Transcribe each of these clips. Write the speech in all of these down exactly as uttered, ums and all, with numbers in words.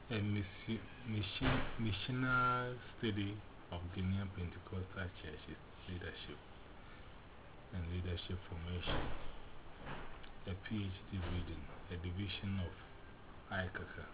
A mission, mission, missionary study of Ghanaian Pentecostal churches leadership and leadership formation. A PhD reading, a division of I C A C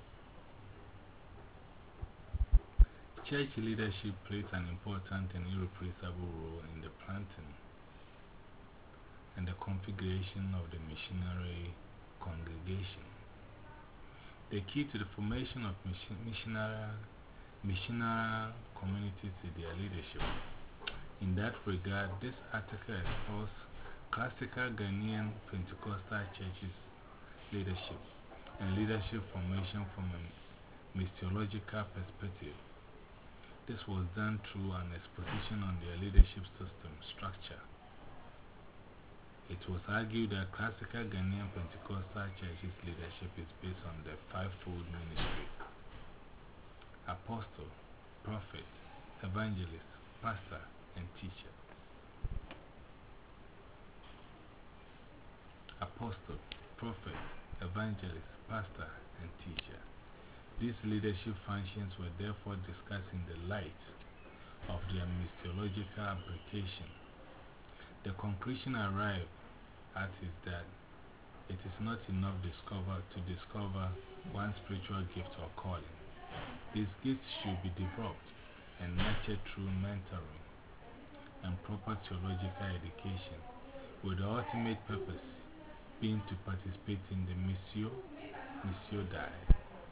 A. Church leadership plays an important and irreplaceable role in the planting and the configuration of the missionary congregation. The key to the formation of mission, missionary, missionary communities is their leadership. In that regard, this article explores classical Ghanaian Pentecostal churches leadership and leadership formation from a missiological perspective. This was done through an exposition on their leadership system structure. It was argued that classical Ghanaian Pentecostal churches leadership is based on the fivefold ministry: apostle, prophet, evangelist, pastor, and teacher. Apostle, prophet, evangelist, pastor, and teacher. These leadership functions were therefore discussed in the light of their missiological application. The conclusion arrived at is that it is not enough discover, to discover one spiritual gift or calling. These gifts should be developed and nurtured through mentoring and proper theological education, with the ultimate purpose being to participate in the Missio, Missio Dei.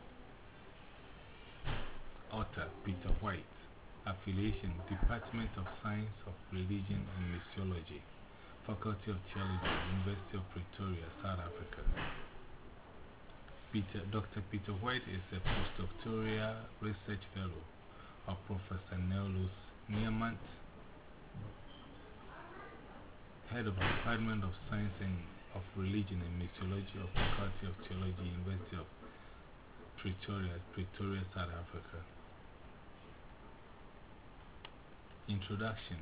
Author Peter White. Affiliation Department of Science of Religion and Missiology, Faculty of Theology, University of Pretoria, South Africa. Peter, Doctor Peter White is a postdoctoral research fellow of Professor Nelus Niamant, head of the Department of Science and of Religion and Missiology of Faculty of Theology, University of Pretoria, Pretoria, South Africa. Introduction.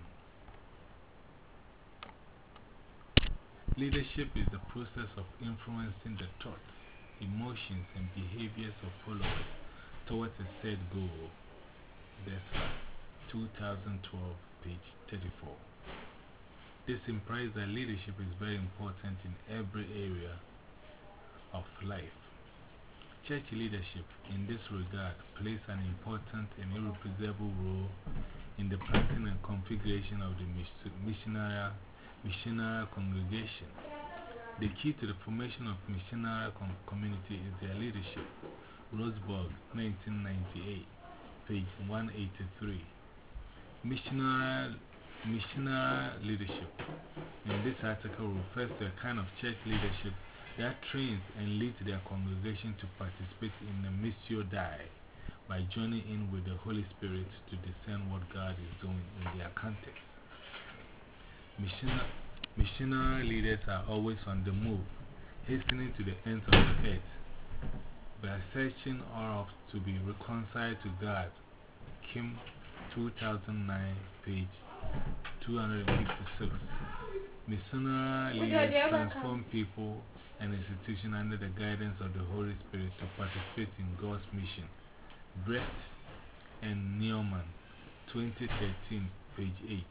Leadership is the process of influencing the thoughts, emotions, and behaviors of followers towards a set goal. Dessler, two thousand twelve, page thirty-four. This implies that leadership is very important in every area of life. Church leadership, in this regard, plays an important and irreplaceable role in the planting and configuration of the missionary, missionary congregation. The key to the formation of missionary com community is their leadership. Roseburg, nineteen ninety-eight, page one eighty-three. Missionary, missionary leadership. In this article refers to a kind of church leadership that trains and leads their congregation to participate in the Missio Dei by joining in with the Holy Spirit to discern what God is doing in their context. Missionary, missionary leaders are always on the move, hastening to the ends of the earth by searching all of to be reconciled to God. Kim, two thousand nine, page two fifty-six. Missionary leaders transform people and institutions under the guidance of the Holy Spirit to participate in God's mission. Brett and Newman, twenty thirteen, page eight.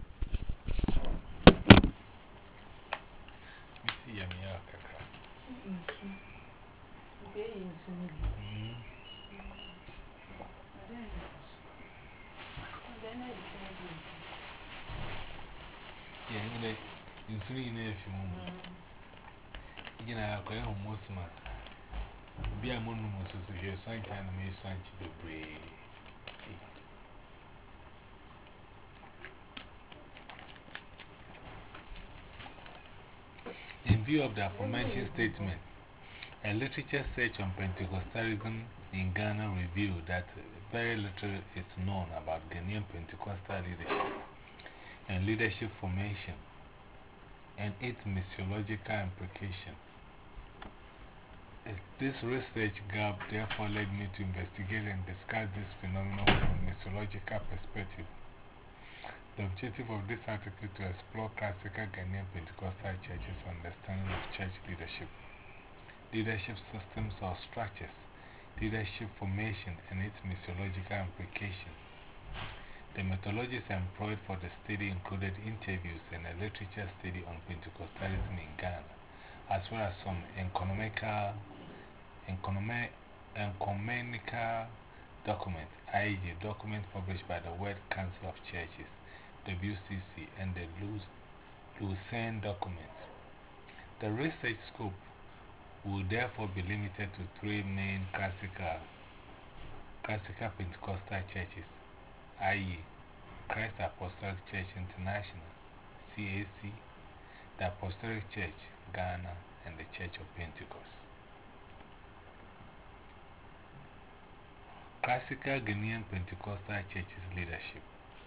See, I'm here, Kaka. Yeah, in three years, you know, I'm going home most months. Be a moon, so you're signing and me sign to the brain. In view of the aforementioned statement, a literature search on Pentecostalism in Ghana revealed that very little is known about Ghanaian Pentecostal leadership and leadership formation and its missiological implication. This research gap therefore led me to investigate and discuss this phenomenon from a missiological perspective. The objective of this article is to explore classical Ghanaian Pentecostal churches' understanding of church leadership, leadership systems or structures, leadership formation and its missiological implications. The methodologies employed for the study included interviews and a literature study on Pentecostalism in Ghana, as well as some economical, ecumenical documents, that is, documents published by the World Council of Churches, W C C, and the Lucerne documents. The research scope will therefore be limited to three main classical, classical Pentecostal churches, that is, Christ Apostolic Church International, C A C, the Apostolic Church, Ghana, and the Church of Pentecost. Classical Ghanaian Pentecostal Churches Leadership.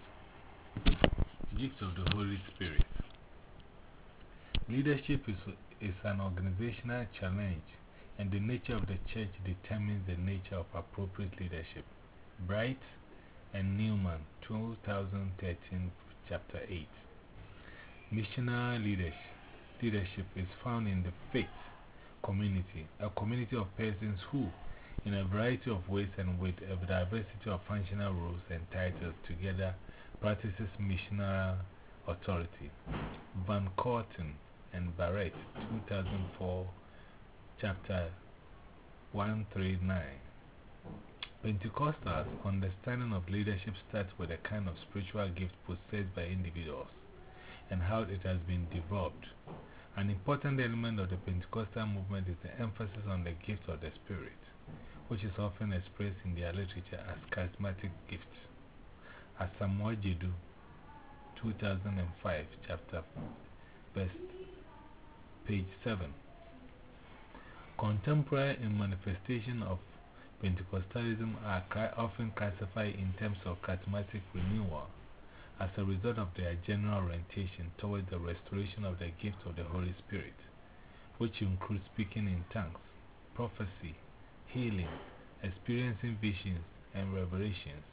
Gift of the Holy Spirit. Leadership is, is an organizational challenge, and the nature of the church determines the nature of appropriate leadership. Bright and Newman, two thousand thirteen, Chapter eight. Missionary leadership. Leadership is found in the faith community, a community of persons who, in a variety of ways and with a diversity of functional roles and titles, together practices missionary authority. Van Corten and Barrett, two thousand four, Chapter one thirty-nine. Pentecostals' understanding of leadership starts with a kind of spiritual gift possessed by individuals and how it has been developed. An important element of the Pentecostal movement is the emphasis on the gift of the Spirit, which is often expressed in their literature as charismatic gifts. Asamoah Gyedu, two thousand five, Chapter verse, page seven. Contemporary manifestations of Pentecostalism are often classified in terms of charismatic renewal as a result of their general orientation toward the restoration of the gift of the Holy Spirit, which includes speaking in tongues, prophecy, healing, experiencing visions, and revelations.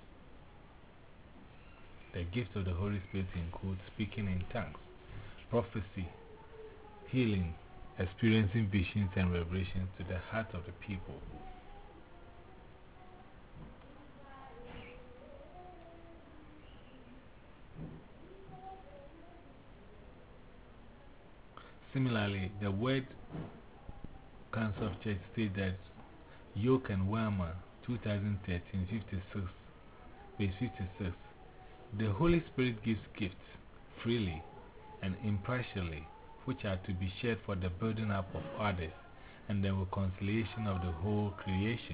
The gift of the Holy Spirit includes speaking in tongues, prophecy, healing, experiencing visions, and revelations to the heart of the people. Similarly, the World Council of Church states that Yoke and Wama, two thousand thirteen, fifty-six, page fifty-six, the Holy Spirit gives gifts freely and impartially, which are to be shared for the building up of others and the reconciliation of the whole creation.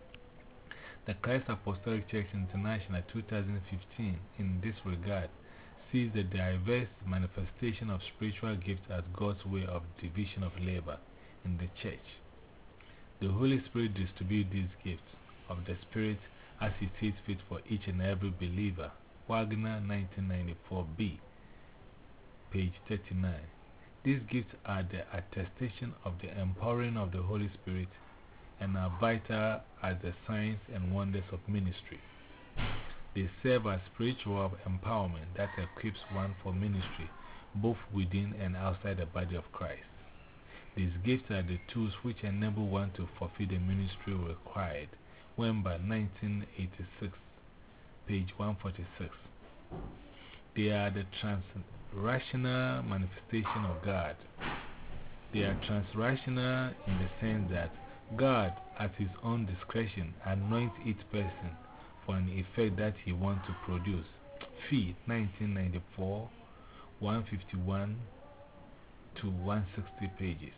The Christ Apostolic Church International, two thousand fifteen, in this regard, sees the diverse manifestation of spiritual gifts as God's way of division of labor in the church. The Holy Spirit distributes these gifts of the Spirit as He sees fit for each and every believer. Wagner, nineteen ninety-four B, page thirty-nine. These gifts are the attestation of the empowering of the Holy Spirit and are vital as the signs and wonders of ministry. They serve as spiritual empowerment that equips one for ministry, both within and outside the body of Christ. These gifts are the tools which enable one to fulfill the ministry required. Wemba, nineteen eighty-six, page one forty-six. They are the trans-rational manifestation of God. They are trans-rational in the sense that God, at His own discretion, anoints each person for an effect that He wants to produce. Fee, nineteen ninety-four, one fifty-one to one sixty pages.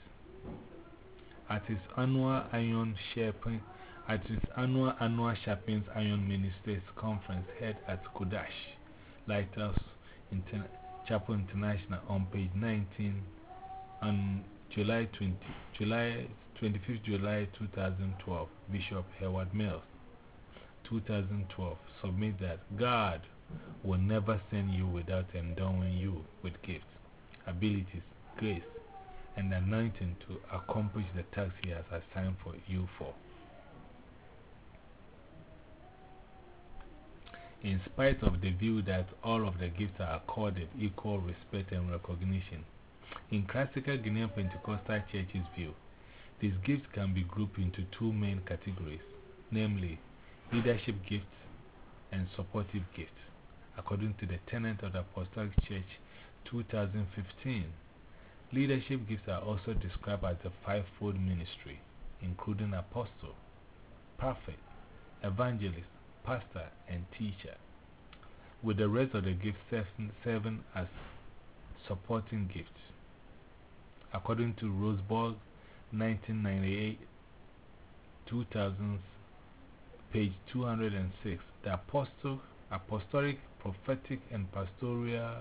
At his annual Iron Sharpen, at his annual annual Sharpens Iron Ministers Conference held at Kodash Lighthouse Inter Chapel International on page nineteen on July twentieth, July twenty-fifth, July two thousand twelve, Bishop Howard Mills, two thousand twelve, submit that God will never send you without endowing you with gifts, abilities, grace, and anointing to accomplish the task He has assigned for you for. In spite of the view that all of the gifts are accorded equal respect and recognition, in classical Ghanaian Pentecostal churches' view, these gifts can be grouped into two main categories. namely leadership gifts and supportive gifts, according to the tenet of the Apostolic Church two thousand fifteen. Leadership gifts are also described as the fivefold ministry, including apostle, prophet, evangelist, pastor, and teacher, with the rest of the gifts serving as supporting gifts. According to Roseburg, nineteen ninety-eight, two thousand, page two hundred six, the apostle, apostolic, prophetic, and pastoral,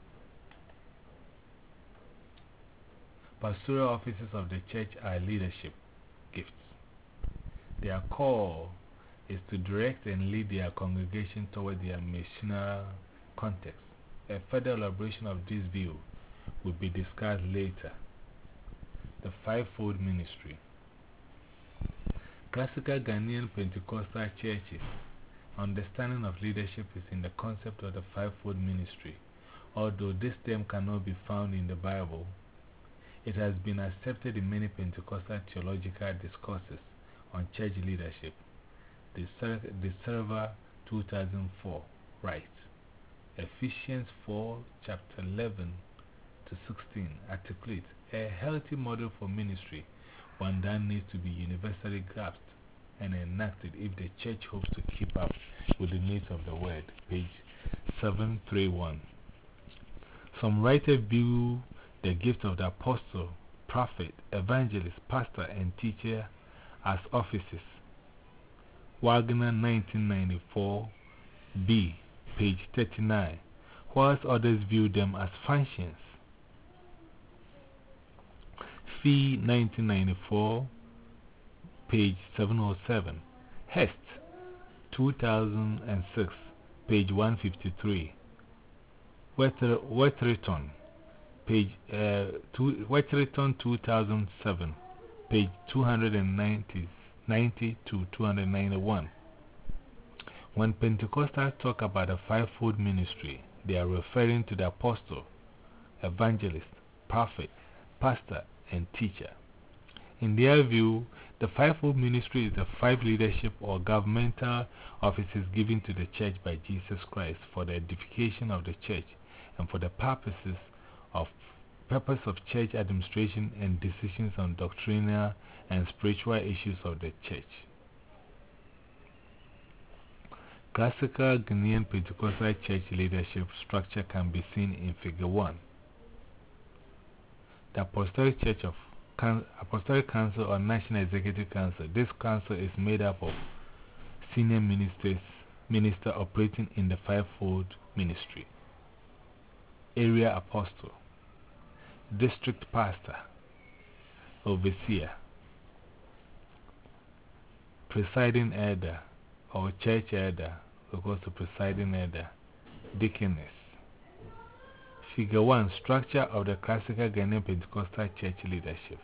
pastoral offices of the church are leadership gifts. Their call is to direct and lead their congregation toward their missional context. A further elaboration of this view will be discussed later. The fivefold ministry. Classical Ghanaian Pentecostal churches' understanding of leadership is in the concept of the fivefold ministry. Although this term cannot be found in the Bible, it has been accepted in many Pentecostal theological discourses on church leadership. The Server two thousand four writes, Ephesians four, chapter eleven to sixteen articulates a healthy model for ministry, one that needs to be universally grasped and enacted if the church hopes to keep up with the needs of the word. Page seven thirty-one. Some writers view the gift of the apostle, prophet, evangelist, pastor, and teacher as offices. Wagner, nineteen ninety-four, B, page thirty-nine, whilst others view them as functions. Fee, nineteen ninety-four, page seven oh seven. Hest, two thousand six, page one fifty-three. Wetherington, page uh, two, Wetherington two thousand seven, page two ninety, ninety to two ninety-one. When Pentecostals talk about a fivefold ministry, they are referring to the apostle, evangelist, prophet, pastor, and teacher. In their view, the fivefold ministry is the five leadership or governmental offices given to the church by Jesus Christ for the edification of the church and for the purposes of purpose of church administration and decisions on doctrinal and spiritual issues of the church. Classical Ghanaian Pentecostal church leadership structure can be seen in Figure one. The Apostolic Church of Apostolic Council or National Executive Council. This council is made up of senior ministers, minister operating in the fivefold ministry. Area apostle, district pastor, overseer, presiding elder or church elder, equals to presiding elder, deaconess. Figure one, structure of the classical Ghanaian Pentecostal church leadership.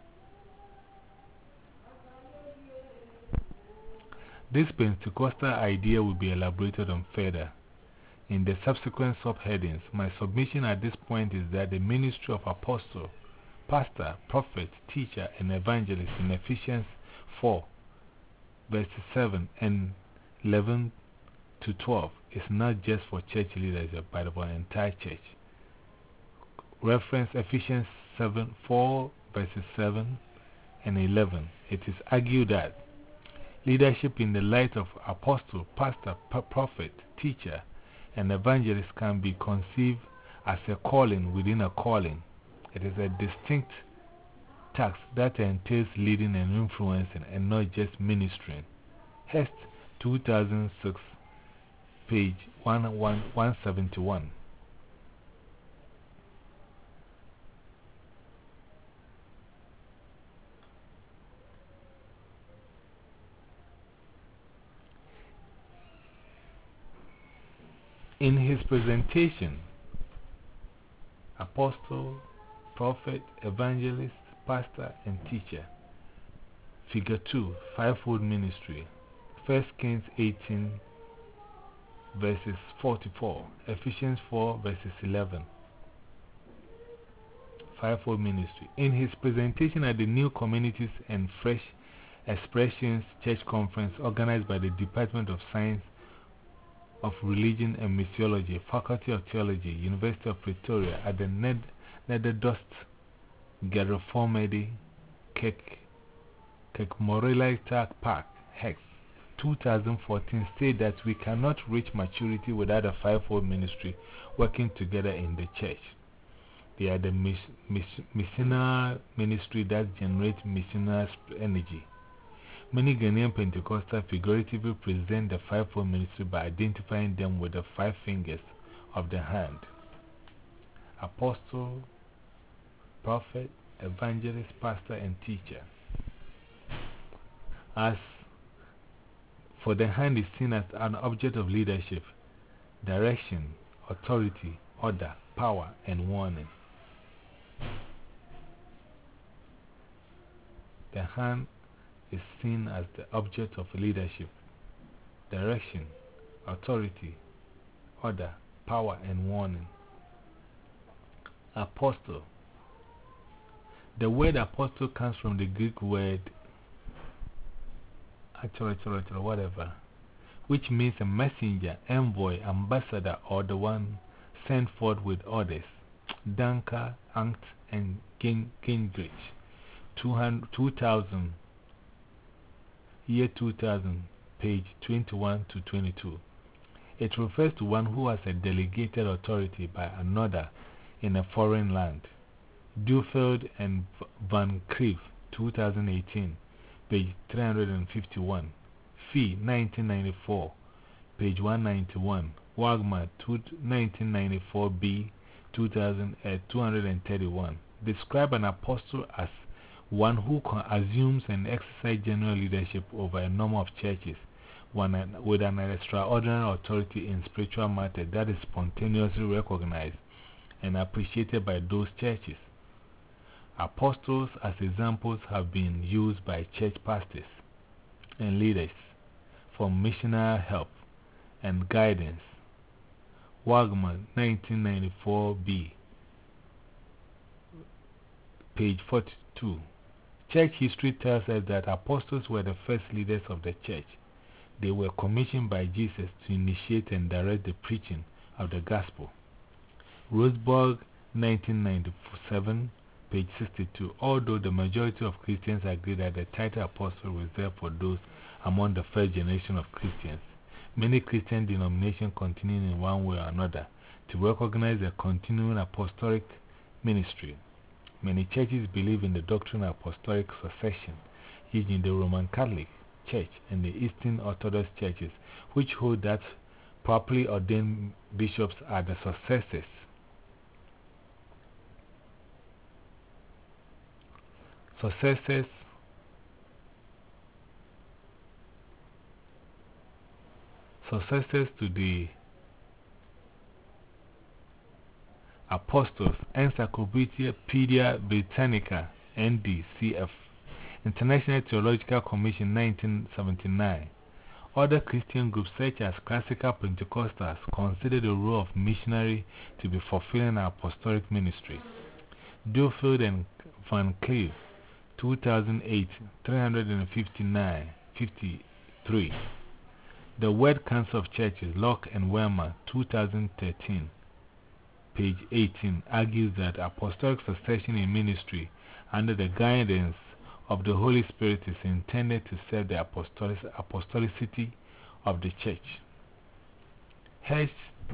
This Pentecostal idea will be elaborated on further in the subsequent subheadings. My submission at this point is that the ministry of apostle, pastor, prophet, teacher, and evangelist in Ephesians four, verses seven and eleven to twelve is not just for church leadership but for the entire church. Reference Ephesians seven, four, verses seven and eleven. It is argued that leadership in the light of apostle, pastor, prophet, teacher, and evangelist can be conceived as a calling within a calling. It is a distinct task that entails leading and influencing and not just ministering. Hest, two thousand six, page one seventy-one. In his presentation, apostle, prophet, evangelist, pastor, and teacher. Figure two, fivefold ministry. First Kings eighteen, verses forty-four. Ephesians four, verses eleven. Fivefold ministry. In his presentation at the New Communities and Fresh Expressions Church Conference organized by the Department of Science of Religion and Missiology, Faculty of Theology, University of Pretoria at the Ned Nederdost Gereformede Kekmorelita Park, Hex, twenty fourteen state that we cannot reach maturity without a fivefold ministry working together in the church. They are the miss, miss, missional ministry that generates missional energy. Many Ghanaian Pentecostals figuratively present the fivefold ministry by identifying them with the five fingers of the hand: apostle, prophet, evangelist, pastor, and teacher. As for the hand is seen as an object of leadership, direction, authority, order, power, and warning. The hand is seen as the object of leadership, direction, authority, order, power, and warning. Apostle. The word apostle comes from the Greek word actually, whatever, which means a messenger, envoy, ambassador, or the one sent forth with orders. Dunker, Angt, and Gingrich. two thousand, year two thousand, page twenty-one to twenty-two. It refers to one who has a delegated authority by another in a foreign land. Duffield and Van Cleef, two thousand eighteen, page three hundred fifty-one. Fee, nineteen ninety-four, page one ninety-one. Wagner, nineteen ninety-four B, two thousand, uh, two hundred thirty-one. Describe an apostle as one who assumes and exercises general leadership over a number of churches, one with an extraordinary authority in spiritual matters that is spontaneously recognized and appreciated by those churches. Apostles as examples have been used by church pastors and leaders for missionary help and guidance. Wagner, nineteen ninety-four B, page forty-two. Church history tells us that apostles were the first leaders of the church. They were commissioned by Jesus to initiate and direct the preaching of the gospel. Roseburg, nineteen ninety-seven, page sixty-two. Although the majority of Christians agree that the title apostle was reserved for those among the first generation of Christians, many Christian denominations continue in one way or another to recognize the continuing apostolic ministry. Many churches believe in the doctrine of apostolic succession, using the Roman Catholic Church and the Eastern Orthodox churches, which hold that properly ordained bishops are the successors. Successors successors to the apostles. Encyclopedia Britannica, N D C F, International Theological Commission, nineteen seventy-nine. Other Christian groups such as Classical Pentecostals consider the role of missionary to be fulfilling an apostolic ministry. Duffield and Van Cleef, two thousand eight, three hundred fifty-nine, fifty-three. The Word Council of Churches, Locke and Wehrman, two thousand thirteen, page eighteen, argues that apostolic succession in ministry under the guidance of the Holy Spirit is intended to serve the apostolic, apostolicity of the church. Hence,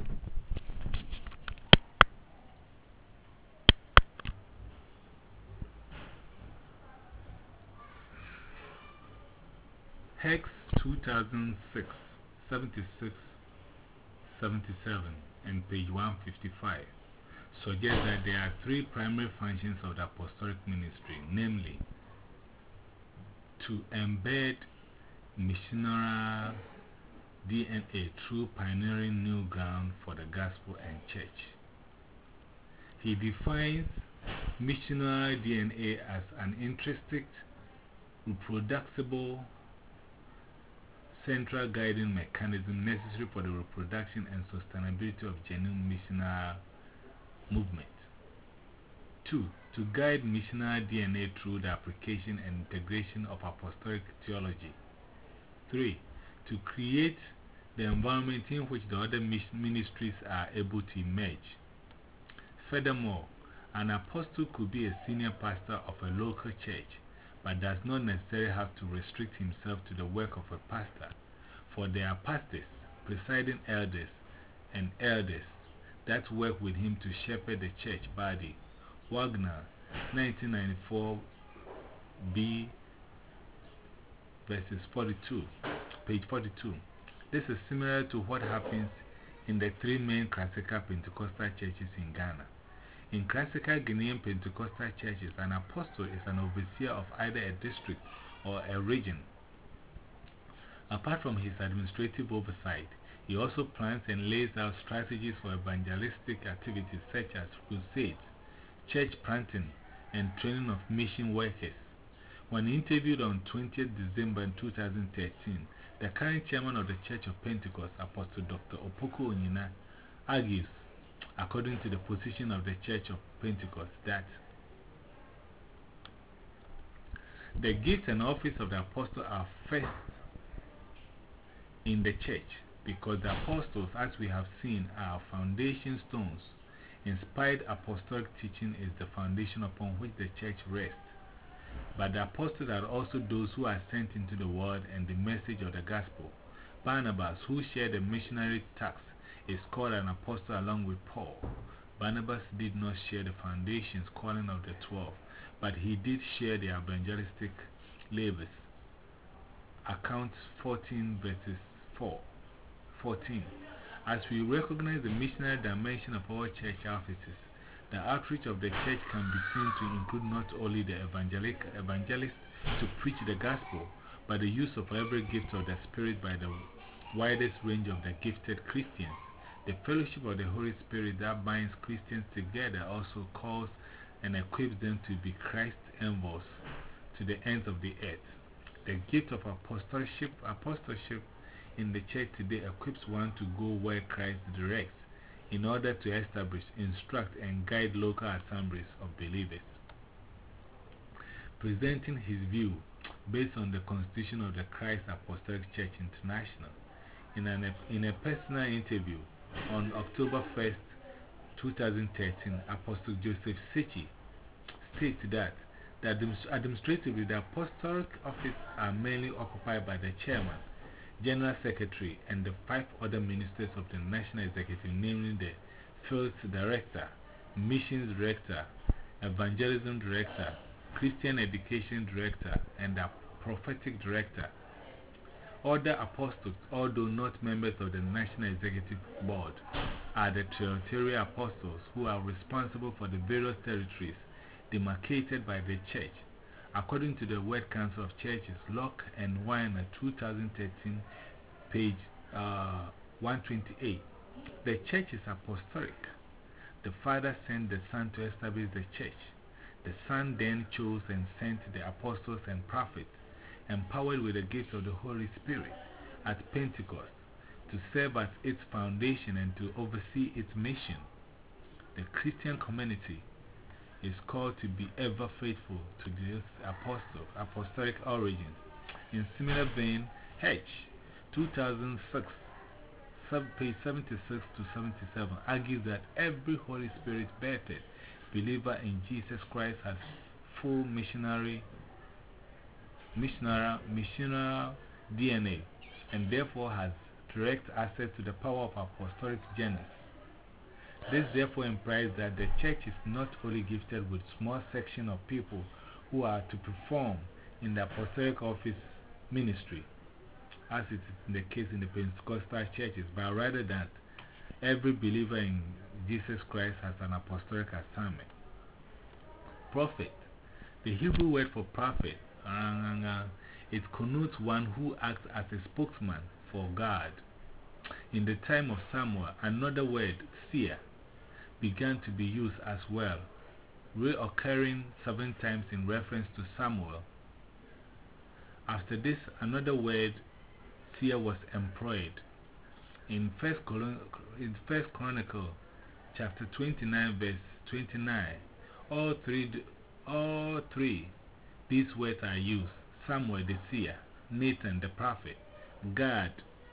Hex two thousand six, seventy-six, seventy-seven, and page one fifty-five suggest that there are three primary functions of the apostolic ministry, namely, to embed missionary D N A through pioneering new ground for the gospel and church. He defines missionary D N A as an intrinsic, reproducible, central guiding mechanism necessary for the reproduction and sustainability of genuine missionary movement. two. To guide missionary D N A through the application and integration of apostolic theology. three. To create the environment in which the other ministries are able to emerge. Furthermore, an apostle could be a senior pastor of a local church, but does not necessarily have to restrict himself to the work of a pastor, for there are pastors, presiding elders, and elders that work with him to shepherd the church body. Wagner, nineteen ninety-four B, verses forty-two, page forty-two. This is similar to what happens in the three main classical Pentecostal churches in Ghana. In classical Ghanaian Pentecostal churches, an apostle is an overseer of either a district or a region. Apart from his administrative oversight, he also plans and lays out strategies for evangelistic activities such as crusades, church planting, and training of mission workers. When interviewed on twentieth December two thousand thirteen, the current chairman of the Church of Pentecost, Apostle Doctor Opoku Onyina, argues, according to the position of the Church of Pentecost, that the gift and office of the apostle are first in the church, because the apostles, as we have seen, are foundation stones. Inspired apostolic teaching is the foundation upon which the church rests. But the apostles are also those who are sent into the world and the message of the gospel. Barnabas, who shared the missionary task, is called an apostle along with Paul. Barnabas did not share the foundations calling of the twelve, but he did share the evangelistic labors. Accounts fourteen verses four, fourteen. As we recognize the missionary dimension of our church offices, the outreach of the church can be seen to include not only the evangelist to preach the gospel, but the use of every gift of the Spirit by the widest range of the gifted Christians. The fellowship of the Holy Spirit that binds Christians together also calls and equips them to be Christ's envoys to the ends of the earth. The gift of apostleship, apostleship in the church today equips one to go where Christ directs in order to establish, instruct, and guide local assemblies of believers. Presenting his view based on the Constitution of the Christ Apostolic Church International, in, an, in a personal interview on October first, two thousand thirteen, Apostle Joseph Sechi states that, that administratively the apostolic office are mainly occupied by the chairman, general secretary, and the five other ministers of the national executive, namely the field director, missions director, evangelism director, Christian education director, and the prophetic director. Other apostles, although not members of the National Executive Board, are the territorial apostles who are responsible for the various territories demarcated by the church. According to the World Council of Churches, Locke and Weiner, two thousand thirteen, page uh, one twenty-eight, the church is apostolic. The Father sent the Son to establish the church. The Son then chose and sent the apostles and prophets, empowered with the gift of the Holy Spirit at Pentecost, to serve as its foundation and to oversee its mission. The Christian community is called to be ever faithful to this apostle, apostolic origins. In similar vein, H, two thousand six, page seventy-six to seventy-seven, argues that every Holy Spirit birthed believer in Jesus Christ has full missionary missionary, missionary D N A, and therefore has direct access to the power of apostolic journeys. This therefore implies that the church is not only gifted with a small section of people who are to perform in the apostolic office ministry, as it is in the case in the Pentecostal churches, but rather that every believer in Jesus Christ has an apostolic assignment. Prophet. The Hebrew word for prophet, it connotes one who acts as a spokesman for God. In the time of Samuel, another word, seer, began to be used as well, reoccurring seven times in reference to Samuel. After this, another word, seer, was employed. In First Chronicle, chapter twenty-nine, verse twenty-nine, All three, all three these words are used: Samuel the seer, Nathan the prophet, Gad,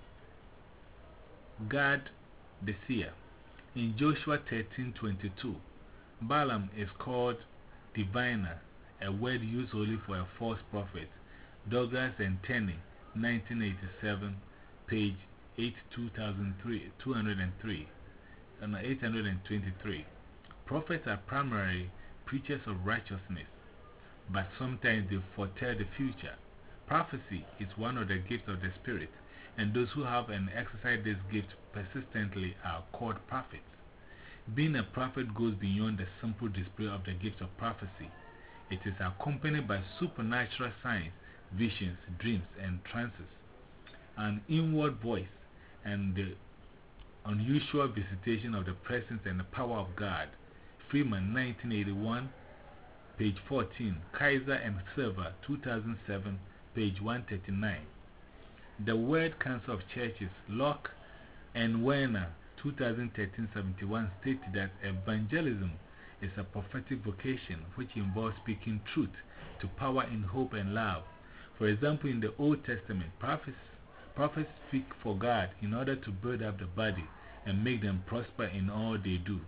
Gad the seer. In Joshua thirteen twenty-two, Balaam is called diviner, a word used only for a false prophet. Douglas and Tenney, nineteen eighty-seven, page eight two thousand two hundred three, and eight hundred twenty-three. Prophets are primarily preachers of righteousness, but sometimes they foretell the future. Prophecy is one of the gifts of the Spirit, and those who have and exercise this gift persistently are called prophets. Being a prophet goes beyond the simple display of the gift of prophecy. It is accompanied by supernatural signs, visions, dreams, and trances, an inward voice, and the unusual visitation of the presence and the power of God. Freeman, nineteen eighty-one, page fourteen, Kaiser and Silver, two thousand seven, page one thirty-nine. The World Council of Churches, Locke and Werner, two thousand thirteen seventy-one, state that evangelism is a prophetic vocation which involves speaking truth to power in hope and love. For example, in the Old Testament, prophets, prophets speak for God in order to build up the body and make them prosper in all they do.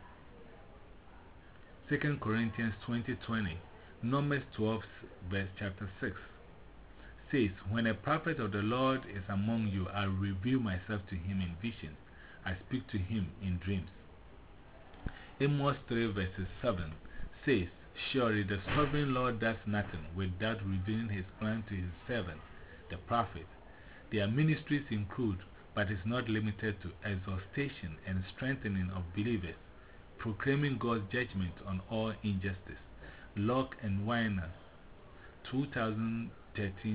Second Corinthians twenty twenty, Numbers twelve, verse chapter six, says, When a prophet of the Lord is among you, I reveal myself to him in visions. I speak to him in dreams. Amos three, verses seven, says, Surely the sovereign Lord does nothing without revealing his plan to his servant, the prophet. Their ministries include, but is not limited to, exhortation and strengthening of believers, proclaiming God's judgment on all injustice. Locke and Weiner, two thousand thirteen.